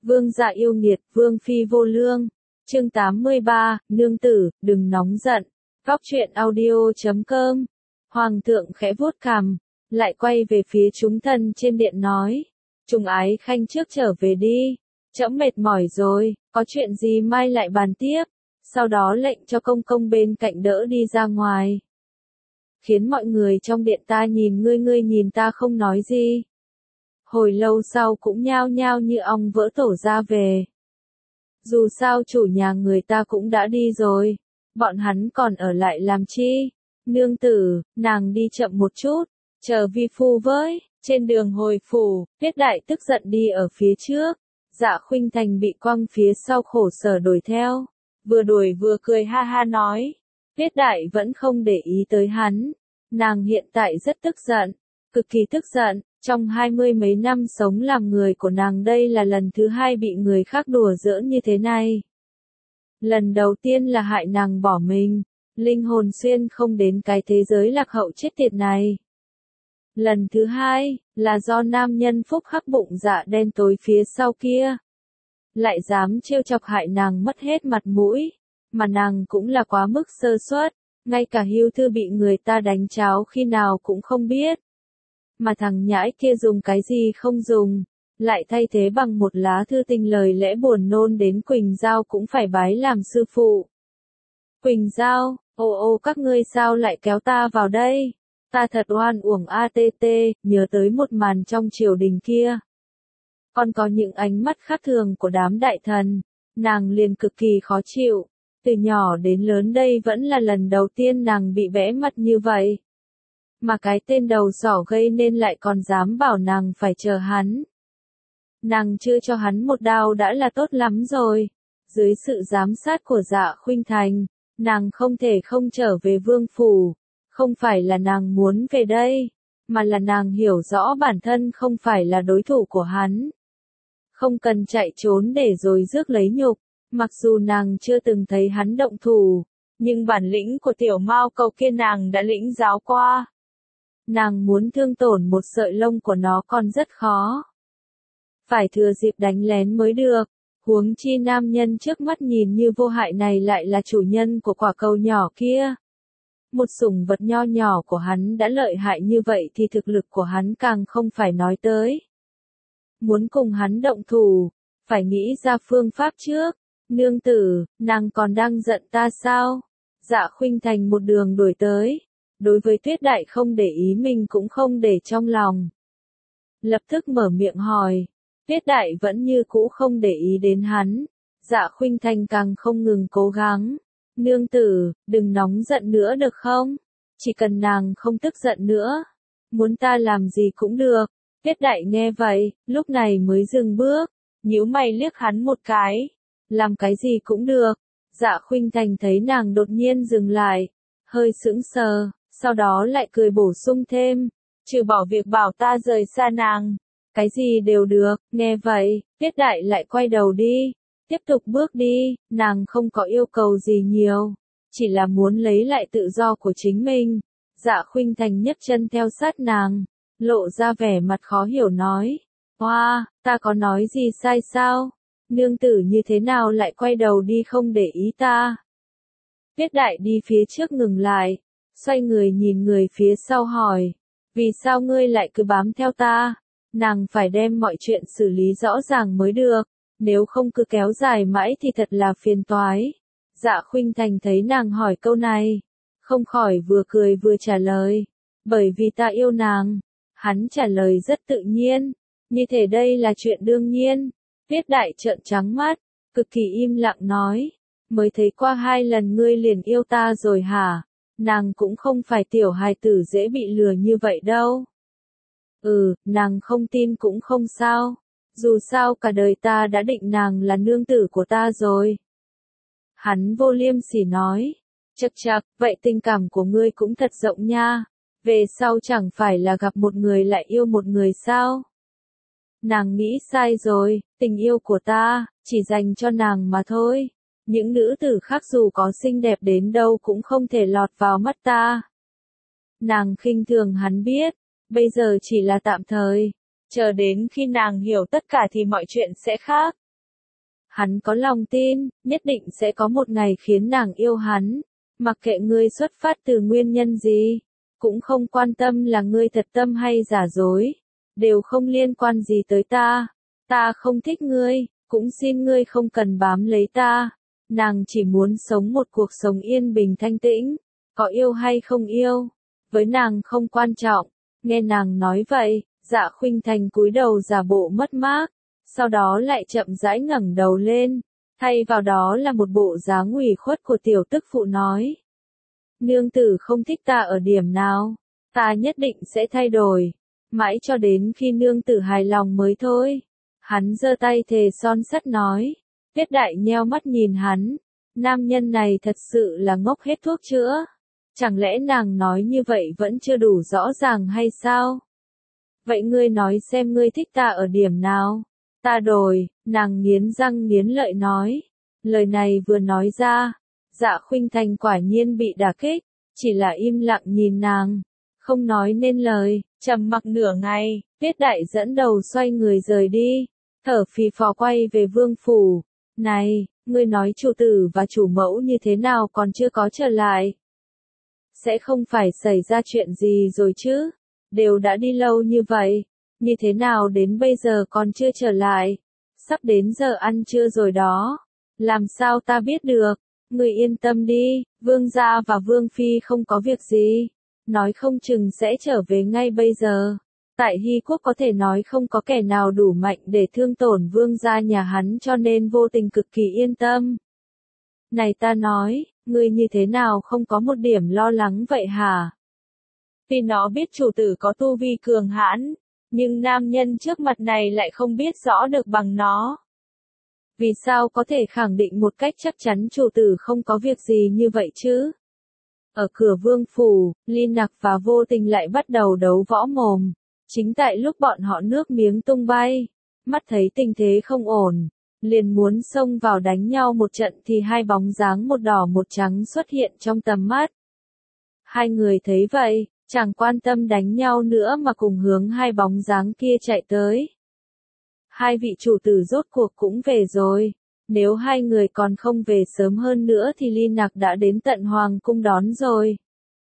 Vương dạ yêu nghiệt, vương phi vô lương. Chương 83, nương tử, đừng nóng giận. Góc truyện audio.com. Hoàng thượng khẽ vuốt cằm, lại quay về phía chúng thần trên điện nói. Trùng ái khanh trước trở về đi. Trẫm mệt mỏi rồi, có chuyện gì mai lại bàn tiếp. Sau đó lệnh cho công công bên cạnh đỡ đi ra ngoài. Khiến mọi người trong điện ta nhìn ngươi nhìn ta không nói gì. Hồi lâu sau cũng nhao nhao như ong vỡ tổ ra về. Dù sao chủ nhà người ta cũng đã đi rồi, bọn hắn còn ở lại làm chi? Nương tử, nàng đi chậm một chút, chờ vi phu với. Trên đường hồi phủ, Tuyết Đại tức giận đi ở phía trước, Dạ Khuynh Thành bị quăng phía sau khổ sở đuổi theo, vừa đuổi vừa cười ha ha nói. Tuyết Đại vẫn không để ý tới hắn, nàng hiện tại rất tức giận, cực kỳ tức giận. Trong 20 mấy năm sống làm người của nàng đây là lần thứ hai bị người khác đùa giỡn như thế này. Lần đầu tiên là hại nàng bỏ mình, linh hồn xuyên không đến cái thế giới lạc hậu chết tiệt này. Lần thứ hai, là do nam nhân phúc hắc bụng dạ đen tối phía sau kia. Lại dám trêu chọc hại nàng mất hết mặt mũi, mà nàng cũng là quá mức sơ suất, ngay cả hưu thư bị người ta đánh cháo khi nào cũng không biết. Mà thằng nhãi kia dùng cái gì không dùng, lại thay thế bằng một lá thư tình lời lẽ buồn nôn đến Quỳnh Giao cũng phải bái làm sư phụ. Quỳnh Giao, ô các ngươi sao lại kéo ta vào đây? Ta thật oan uổng ATT, nhớ tới một màn trong triều đình kia. Còn có những ánh mắt khác thường của đám đại thần, nàng liền cực kỳ khó chịu. Từ nhỏ đến lớn đây vẫn là lần đầu tiên nàng bị vẽ mặt như vậy. Mà cái tên đầu sỏ gây nên lại còn dám bảo nàng phải chờ hắn. Nàng chưa cho hắn một đao đã là tốt lắm rồi. Dưới sự giám sát của Dạ Khuynh Thành, nàng không thể không trở về vương phủ. Không phải là nàng muốn về đây, mà là nàng hiểu rõ bản thân không phải là đối thủ của hắn. Không cần chạy trốn để rồi rước lấy nhục, mặc dù nàng chưa từng thấy hắn động thủ, nhưng bản lĩnh của tiểu mao cầu kia nàng đã lĩnh giáo qua. Nàng muốn thương tổn một sợi lông của nó còn rất khó. Phải thừa dịp đánh lén mới được, huống chi nam nhân trước mắt nhìn như vô hại này lại là chủ nhân của quả cầu nhỏ kia. Một sủng vật nho nhỏ của hắn đã lợi hại như vậy thì thực lực của hắn càng không phải nói tới. Muốn cùng hắn động thủ, phải nghĩ ra phương pháp trước. Nương tử, nàng còn đang giận ta sao? Dạ Khuynh Thành một đường đuổi tới. Đối với Tuyết Đại không để ý mình cũng không để trong lòng. Lập tức mở miệng hỏi. Tuyết Đại vẫn như cũ không để ý đến hắn. Dạ Khuynh Thành càng không ngừng cố gắng. Nương tử, đừng nóng giận nữa được không? Chỉ cần nàng không tức giận nữa. Muốn ta làm gì cũng được. Tuyết Đại nghe vậy, lúc này mới dừng bước. Nhíu mày liếc hắn một cái. Làm cái gì cũng được. Dạ Khuynh Thành thấy nàng đột nhiên dừng lại. Hơi sững sờ. Sau đó lại cười bổ sung thêm, trừ bỏ việc bảo ta rời xa nàng, cái gì đều được. Nghe vậy, Tuyết Đại lại quay đầu đi, tiếp tục bước đi, nàng không có yêu cầu gì nhiều, chỉ là muốn lấy lại tự do của chính mình. Dạ Khuynh Thành nhấc chân theo sát nàng, lộ ra vẻ mặt khó hiểu nói, hoa, ta có nói gì sai sao? Nương tử như thế nào lại quay đầu đi không để ý ta? Tuyết Đại đi phía trước ngừng lại. Xoay người nhìn người phía sau hỏi, vì sao ngươi lại cứ bám theo ta? Nàng phải đem mọi chuyện xử lý rõ ràng mới được, nếu không cứ kéo dài mãi thì thật là phiền toái. Dạ Khuynh Thành thấy nàng hỏi câu này, không khỏi vừa cười vừa trả lời, bởi vì ta yêu nàng. Hắn trả lời rất tự nhiên, như thể đây là chuyện đương nhiên. Tuyết Đại trợn trắng mắt, cực kỳ im lặng nói, mới thấy qua 2 lần ngươi liền yêu ta rồi hả? Nàng cũng không phải tiểu hài tử dễ bị lừa như vậy đâu. Nàng không tin cũng không sao. Dù sao cả đời ta đã định nàng là nương tử của ta rồi. Hắn vô liêm sỉ nói. Chậc, vậy tình cảm của ngươi cũng thật rộng nha. Về sau chẳng phải là gặp một người lại yêu một người sao? Nàng nghĩ sai rồi, tình yêu của ta, chỉ dành cho nàng mà thôi. Những nữ tử khác dù có xinh đẹp đến đâu cũng không thể lọt vào mắt ta. Nàng khinh thường hắn biết, bây giờ chỉ là tạm thời, chờ đến khi nàng hiểu tất cả thì mọi chuyện sẽ khác. Hắn có lòng tin, nhất định sẽ có một ngày khiến nàng yêu hắn. Mặc kệ ngươi xuất phát từ nguyên nhân gì, cũng không quan tâm là ngươi thật tâm hay giả dối, đều không liên quan gì tới ta. Ta không thích ngươi, cũng xin ngươi không cần bám lấy ta. Nàng chỉ muốn sống một cuộc sống yên bình thanh tĩnh, có yêu hay không yêu, với nàng không quan trọng. Nghe nàng nói vậy, Dạ Khuynh Thành cúi đầu giả bộ mất mát, sau đó lại chậm rãi ngẩng đầu lên, thay vào đó là một bộ dáng ủy khuất của tiểu tức phụ nói. Nương tử không thích ta ở điểm nào, ta nhất định sẽ thay đổi, mãi cho đến khi nương tử hài lòng mới thôi. Hắn giơ tay thề son sắt nói. Tuyết Đại nheo mắt nhìn hắn, nam nhân này thật sự là ngốc hết thuốc chữa. Chẳng lẽ nàng nói như vậy vẫn chưa đủ rõ ràng hay sao? Vậy ngươi nói xem ngươi thích ta ở điểm nào? Ta đổi, nàng nghiến răng nghiến lợi nói. Lời này vừa nói ra, Dạ Khuynh Thành quả nhiên bị đả kích, chỉ là im lặng nhìn nàng, không nói nên lời, trầm mặc nửa ngày, Tuyết Đại dẫn đầu xoay người rời đi, thở phì phò quay về vương phủ. Này, ngươi nói chủ tử và chủ mẫu như thế nào còn chưa có trở lại? Sẽ không phải xảy ra chuyện gì rồi chứ? Đều đã đi lâu như vậy, như thế nào đến bây giờ còn chưa trở lại? Sắp đến giờ ăn trưa rồi đó. Làm sao ta biết được? Ngươi yên tâm đi, vương gia và vương phi không có việc gì. Nói không chừng sẽ trở về ngay bây giờ. Tại Hy Quốc có thể nói không có kẻ nào đủ mạnh để thương tổn vương gia nhà hắn cho nên Vô Tình cực kỳ yên tâm. Này ta nói, ngươi như thế nào không có một điểm lo lắng vậy hả? Vì nó biết chủ tử có tu vi cường hãn, nhưng nam nhân trước mặt này lại không biết rõ được bằng nó. Vì sao có thể khẳng định một cách chắc chắn chủ tử không có việc gì như vậy chứ? Ở cửa vương phủ, Ly Nặc và Vô Tình lại bắt đầu đấu võ mồm. Chính tại lúc bọn họ nước miếng tung bay, mắt thấy tình thế không ổn, liền muốn xông vào đánh nhau một trận thì hai bóng dáng một đỏ một trắng xuất hiện trong tầm mắt. Hai người thấy vậy, chẳng quan tâm đánh nhau nữa mà cùng hướng hai bóng dáng kia chạy tới. Hai vị chủ tử rốt cuộc cũng về rồi. Nếu hai người còn không về sớm hơn nữa thì Ly Nặc đã đến tận hoàng cung đón rồi.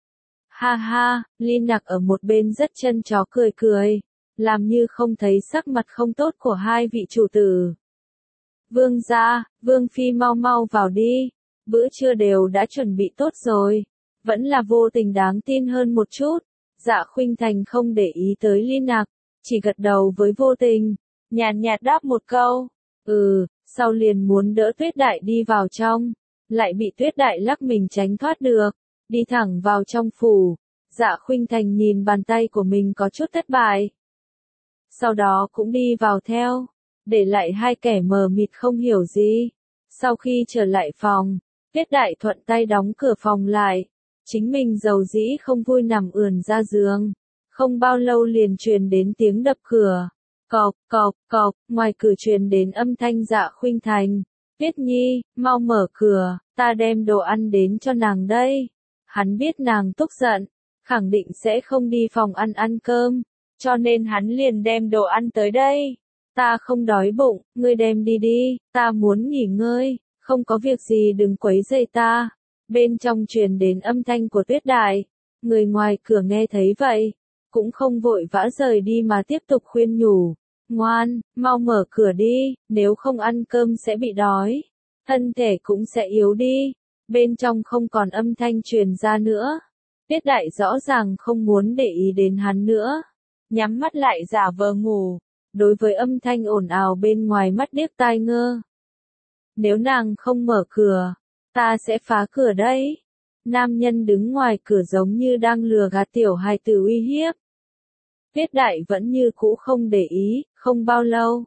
Ha ha, Ly Nặc ở một bên rất chân chó cười cười, làm như không thấy sắc mặt không tốt của hai vị chủ tử. Vương gia, vương phi mau mau vào đi, bữa trưa đều đã chuẩn bị tốt rồi. Vẫn là Vô Tình đáng tin hơn một chút. Dạ Khuynh Thành không để ý tới Ly Nặc, chỉ gật đầu với Vô Tình, nhàn nhạt đáp một câu, sau liền muốn đỡ Tuyết Đại đi vào trong, lại bị Tuyết Đại lắc mình tránh thoát được, đi thẳng vào trong phủ. Dạ Khuynh Thành nhìn bàn tay của mình có chút thất bại. Sau đó cũng đi vào theo, để lại hai kẻ mờ mịt không hiểu gì. Sau khi trở lại phòng, Tuyết Đại thuận tay đóng cửa phòng lại, chính mình dầu dĩ không vui nằm ườn ra giường. Không bao lâu liền truyền đến tiếng đập cửa. Cộc, cộc, cộc, ngoài cửa truyền đến âm thanh Dạ Khuynh Thành. Tuyết Nhi, mau mở cửa, ta đem đồ ăn đến cho nàng đây. Hắn biết nàng tức giận, khẳng định sẽ không đi phòng ăn cơm, cho nên hắn liền đem đồ ăn tới đây. Ta không đói bụng, ngươi đem đi đi, ta muốn nghỉ ngơi, không có việc gì đừng quấy rầy ta. Bên trong truyền đến âm thanh của Tuyết Đại. Người ngoài cửa nghe thấy vậy, cũng không vội vã rời đi mà tiếp tục khuyên nhủ. Ngoan, mau mở cửa đi, nếu không ăn cơm sẽ bị đói. Thân thể cũng sẽ yếu đi. Bên trong không còn âm thanh truyền ra nữa. Tuyết Đại rõ ràng không muốn để ý đến hắn nữa. Nhắm mắt lại giả vờ ngủ. Đối với âm thanh ồn ào bên ngoài mắt điếc tai ngơ. Nếu nàng không mở cửa, ta sẽ phá cửa đấy. Nam nhân đứng ngoài cửa giống như đang lừa gạt tiểu hài tử uy hiếp. Tuyết Đại vẫn như cũ không để ý, không bao lâu.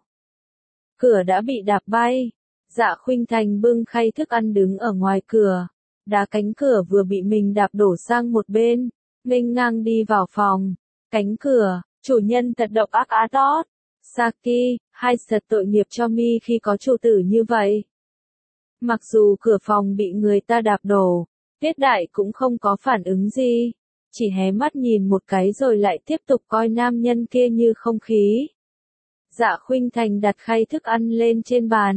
Cửa đã bị đạp bay. Dạ Khuynh Thành bưng khay thức ăn đứng ở ngoài cửa. Đá cánh cửa vừa bị mình đạp đổ sang một bên. Nghênh ngang đi vào phòng. Cánh cửa, chủ nhân thật độc ác á tót. Saki, hai thật tội nghiệp cho mi khi có chủ tử như vậy. Mặc dù cửa phòng bị người ta đạp đổ, Tuyết Đại cũng không có phản ứng gì. Chỉ hé mắt nhìn một cái rồi lại tiếp tục coi nam nhân kia như không khí. Dạ Khuynh Thành đặt khay thức ăn lên trên bàn,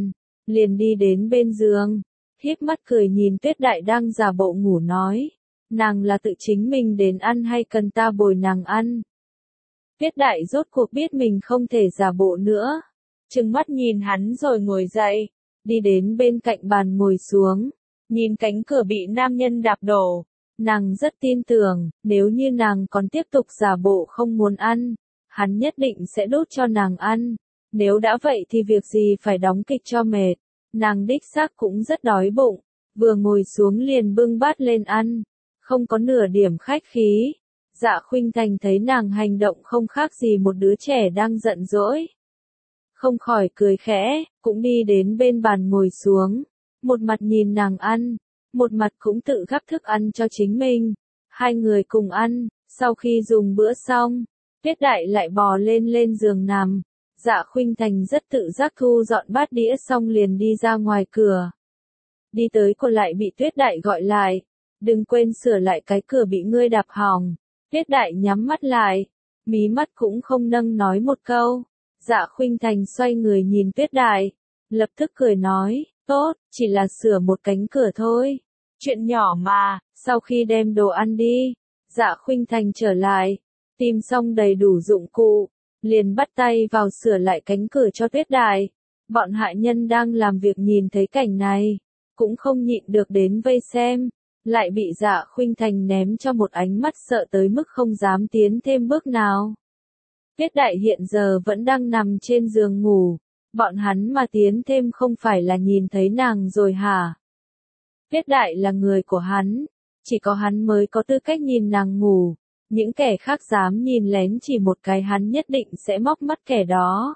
liền đi đến bên giường, híp mắt cười nhìn Tuyết Đại đang giả bộ ngủ nói, nàng là tự chính mình đến ăn hay cần ta bồi nàng ăn? Tuyết Đại rốt cuộc biết mình không thể giả bộ nữa, trừng mắt nhìn hắn rồi ngồi dậy, đi đến bên cạnh bàn ngồi xuống, nhìn cánh cửa bị nam nhân đạp đổ. Nàng rất tin tưởng, nếu như nàng còn tiếp tục giả bộ không muốn ăn, hắn nhất định sẽ đút cho nàng ăn. Nếu đã vậy thì việc gì phải đóng kịch cho mệt. Nàng đích xác cũng rất đói bụng, vừa ngồi xuống liền bưng bát lên ăn, không có nửa điểm khách khí. Dạ Khuynh Thành thấy nàng hành động không khác gì một đứa trẻ đang giận dỗi, không khỏi cười khẽ, cũng đi đến bên bàn ngồi xuống, một mặt nhìn nàng ăn, một mặt cũng tự gắp thức ăn cho chính mình. Hai người cùng ăn, sau khi dùng bữa xong, Tuyết Đại lại bò lên giường nằm. Dạ Khuynh Thành rất tự giác thu dọn bát đĩa xong liền đi ra ngoài cửa. Đi tới cô lại bị Tuyết Đại gọi lại, đừng quên sửa lại cái cửa bị ngươi đạp hỏng. Tuyết Đại nhắm mắt lại, mí mắt cũng không nâng nói một câu. Dạ Khuynh Thành xoay người nhìn Tuyết Đại, lập tức cười nói, tốt, chỉ là sửa một cánh cửa thôi. Chuyện nhỏ mà. Sau khi đem đồ ăn đi, Dạ Khuynh Thành trở lại, tìm xong đầy đủ dụng cụ, liền bắt tay vào sửa lại cánh cửa cho Tuyết Đại. Bọn hạ nhân đang làm việc nhìn thấy cảnh này, cũng không nhịn được đến vây xem, lại bị Dạ Khuynh Thành ném cho một ánh mắt sợ tới mức không dám tiến thêm bước nào. Tuyết Đại hiện giờ vẫn đang nằm trên giường ngủ, bọn hắn mà tiến thêm không phải là nhìn thấy nàng rồi hả? Tuyết Đại là người của hắn, chỉ có hắn mới có tư cách nhìn nàng ngủ, những kẻ khác dám nhìn lén chỉ một cái hắn nhất định sẽ móc mắt kẻ đó.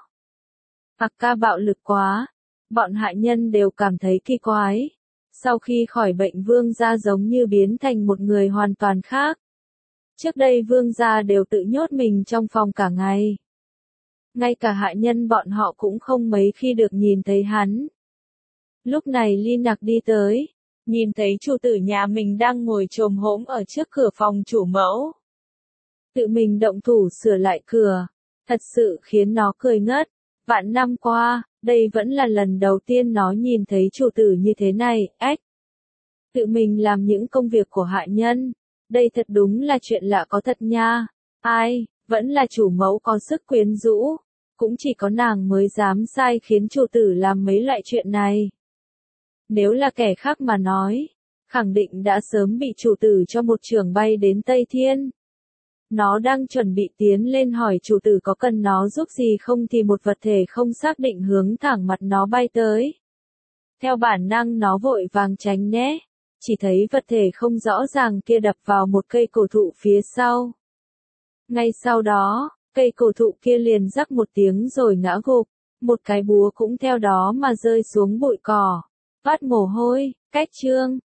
Ca bạo lực quá, bọn hạ nhân đều cảm thấy kỳ quái. Sau khi khỏi bệnh Vương gia giống như biến thành một người hoàn toàn khác. Trước đây Vương gia đều tự nhốt mình trong phòng cả ngày. Ngay cả hạ nhân bọn họ cũng không mấy khi được nhìn thấy hắn. Lúc này Ly Nặc đi tới, nhìn thấy chủ tử nhà mình đang ngồi chồm hổm ở trước cửa phòng chủ mẫu. Tự mình động thủ sửa lại cửa, thật sự khiến nó cười ngất. Vạn năm qua, đây vẫn là lần đầu tiên nó nhìn thấy chủ tử như thế này, ếch. Tự mình làm những công việc của hạ nhân, đây thật đúng là chuyện lạ có thật nha. Ai, vẫn là chủ mẫu có sức quyến rũ, cũng chỉ có nàng mới dám sai khiến chủ tử làm mấy loại chuyện này. Nếu là kẻ khác mà nói, khẳng định đã sớm bị chủ tử cho một chưởng bay đến Tây Thiên. Nó đang chuẩn bị tiến lên hỏi chủ tử có cần nó giúp gì không thì một vật thể không xác định hướng thẳng mặt nó bay tới. Theo bản năng nó vội vàng tránh né, chỉ thấy vật thể không rõ ràng kia đập vào một cây cổ thụ phía sau. Ngay sau đó, cây cổ thụ kia liền rắc một tiếng rồi ngã gục, một cái búa cũng theo đó mà rơi xuống bụi cỏ. Vắt mồ hôi, cách chương.